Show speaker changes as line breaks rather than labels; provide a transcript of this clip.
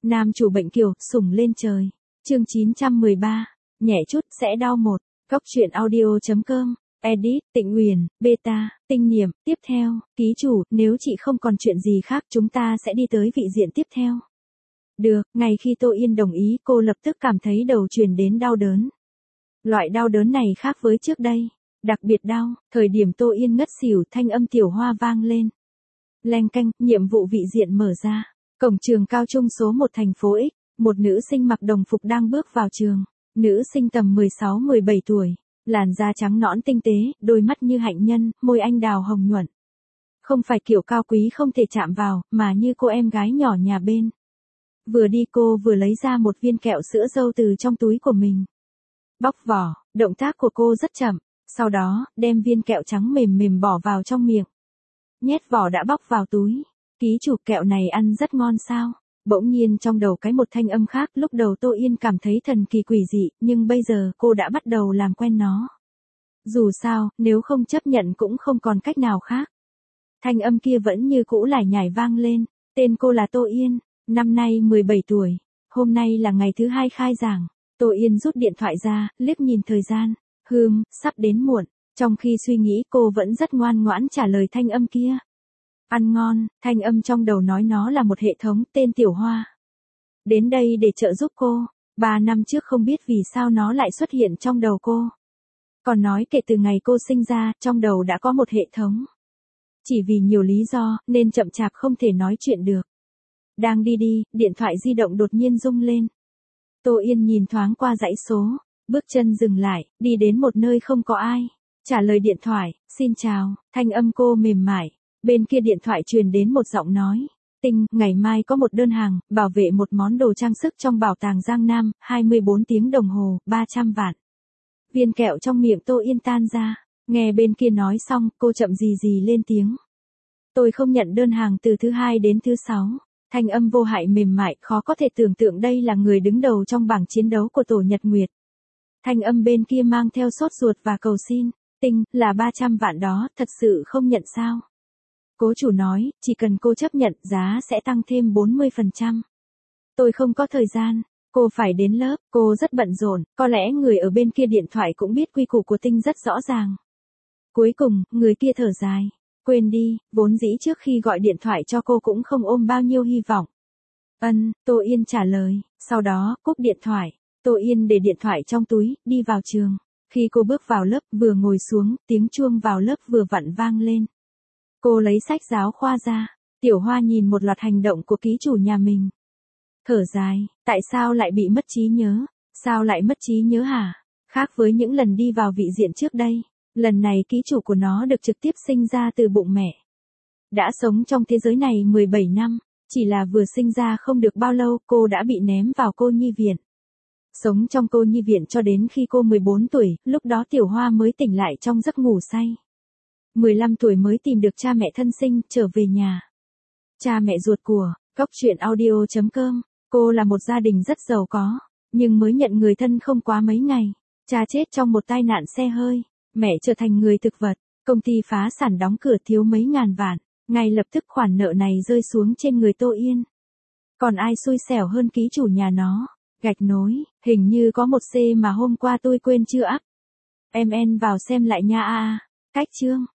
Nam chủ bệnh kiều, sủng lên trời. Chương 913. Nhẹ chút sẽ đau một. Góc truyện audio.com. Edit, Tịnh Uyển, Beta, Tinh Niệm. Tiếp theo, ký chủ, nếu chị không còn chuyện gì khác chúng ta sẽ đi tới vị diện tiếp theo. Được, ngay khi Tô Yên đồng ý cô lập tức cảm thấy đầu truyền đến đau đớn. Loại đau đớn này khác với trước đây. Đặc biệt đau, thời điểm Tô Yên ngất xỉu thanh âm Tiểu Hoa vang lên. Leng canh, nhiệm vụ vị diện mở ra. Cổng trường cao trung số 1 thành phố X, một nữ sinh mặc đồng phục đang bước vào trường. Nữ sinh tầm 16-17 tuổi, làn da trắng nõn tinh tế, đôi mắt như hạnh nhân, môi anh đào hồng nhuận. Không phải kiểu cao quý không thể chạm vào, mà như cô em gái nhỏ nhà bên. Vừa đi cô vừa lấy ra một viên kẹo sữa dâu từ trong túi của mình. Bóc vỏ, động tác của cô rất chậm, sau đó, đem viên kẹo trắng mềm mềm bỏ vào trong miệng. Nhét vỏ đã bóc vào túi. Ký chủ, kẹo này ăn rất ngon sao? Bỗng nhiên trong đầu cái một thanh âm khác, lúc đầu Tô Yên cảm thấy thần kỳ quỷ dị, nhưng bây giờ cô đã bắt đầu làm quen nó. Dù sao, nếu không chấp nhận cũng không còn cách nào khác. Thanh âm kia vẫn như cũ lải nhải vang lên, tên cô là Tô Yên, năm nay 17 tuổi, hôm nay là ngày thứ 2 khai giảng. Tô Yên rút điện thoại ra, liếc nhìn thời gian, sắp đến muộn, trong khi suy nghĩ cô vẫn rất ngoan ngoãn trả lời thanh âm kia. Ăn ngon, thanh âm trong đầu nói nó là một hệ thống tên Tiểu Hoa. Đến đây để trợ giúp cô, 3 năm trước không biết vì sao nó lại xuất hiện trong đầu cô. Còn nói kể từ ngày cô sinh ra, trong đầu đã có một hệ thống. Chỉ vì nhiều lý do, nên chậm chạp không thể nói chuyện được. Đang đi, điện thoại di động đột nhiên rung lên. Tô Yên nhìn thoáng qua dãy số, bước chân dừng lại, đi đến một nơi không có ai. Trả lời điện thoại, xin chào, thanh âm cô mềm mại. Bên kia điện thoại truyền đến một giọng nói. Tinh, ngày mai có một đơn hàng, bảo vệ một món đồ trang sức trong bảo tàng Giang Nam, 24 tiếng đồng hồ, 300 vạn. Viên kẹo trong miệng Tô Yên tan ra. Nghe bên kia nói xong, cô chậm gì lên tiếng. Tôi không nhận đơn hàng từ thứ 2 đến thứ 6. Thanh âm vô hại mềm mại, khó có thể tưởng tượng đây là người đứng đầu trong bảng chiến đấu của Tổ Nhật Nguyệt. Thanh âm bên kia mang theo sốt ruột và cầu xin. Tinh, là 300 vạn đó, thật sự không nhận sao? Cố chủ nói, chỉ cần cô chấp nhận, giá sẽ tăng thêm 40%. Tôi không có thời gian, cô phải đến lớp, cô rất bận rộn, có lẽ người ở bên kia điện thoại cũng biết quy củ của Tinh rất rõ ràng. Cuối cùng, người kia thở dài. Quên đi, vốn dĩ trước khi gọi điện thoại cho cô cũng không ôm bao nhiêu hy vọng. Tô Yên trả lời, sau đó, cúp điện thoại. Tô Yên để điện thoại trong túi, đi vào trường. Khi cô bước vào lớp, vừa ngồi xuống, tiếng chuông vào lớp vừa vặn vang lên. Cô lấy sách giáo khoa ra. Tiểu Hoa nhìn một loạt hành động của ký chủ nhà mình. Thở dài, tại sao lại bị mất trí nhớ? Sao lại mất trí nhớ hả? Khác với những lần đi vào vị diện trước đây, lần này ký chủ của nó được trực tiếp sinh ra từ bụng mẹ. Đã sống trong thế giới này 17 năm, chỉ là vừa sinh ra không được bao lâu cô đã bị ném vào cô nhi viện. Sống trong cô nhi viện cho đến khi cô 14 tuổi, lúc đó Tiểu Hoa mới tỉnh lại trong giấc ngủ say. 15 tuổi mới tìm được cha mẹ thân sinh, trở về nhà. Cha mẹ ruột của, góc truyện audio.com, cô là một gia đình rất giàu có, nhưng mới nhận người thân không quá mấy ngày. Cha chết trong một tai nạn xe hơi, mẹ trở thành người thực vật, công ty phá sản đóng cửa thiếu mấy ngàn vạn, ngay lập tức khoản nợ này rơi xuống trên người Tô Yên. Còn ai xui xẻo hơn ký chủ nhà nó? Gạch nối, hình như có một C mà hôm qua tôi quên chưa up. Em vào xem lại nha. Cách chương